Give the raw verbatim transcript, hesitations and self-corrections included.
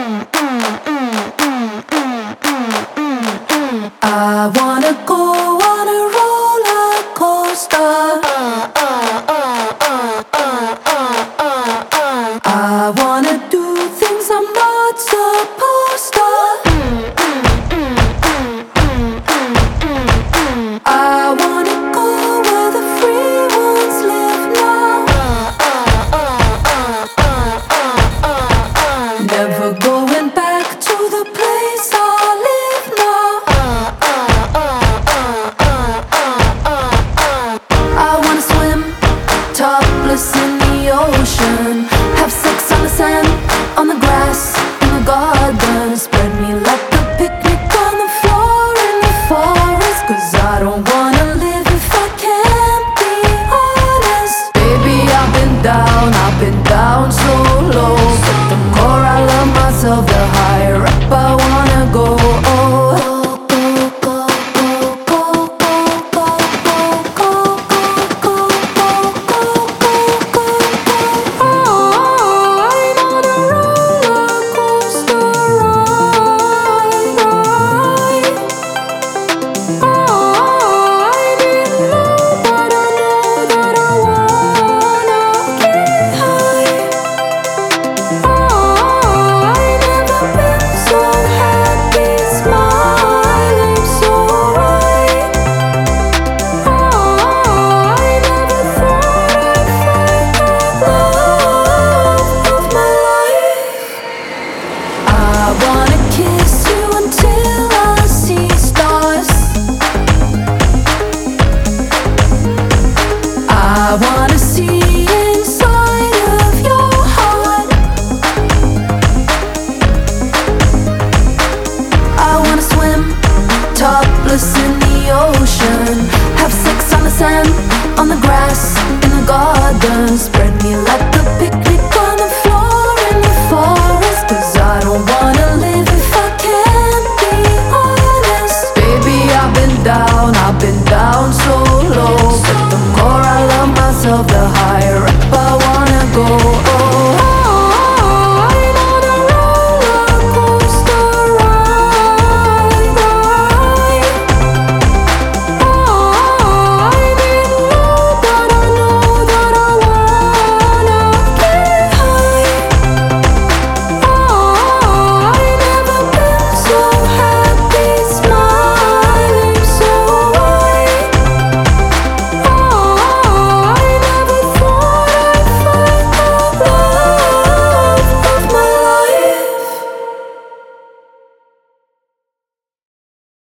I wanna go on a roller coaster. I wanna do things I'm not supposed to. I wanna go where the free ones live now. Never going back to the place I live now. I wanna swim topless in the ocean, have sex on the sand, on the grass, in the garden. Spread me like a picnic on the floor in the forest. Cause I don't wanna live if I can't be honest. Baby, I've been down, I've been down so low. But the more I love myself, the higher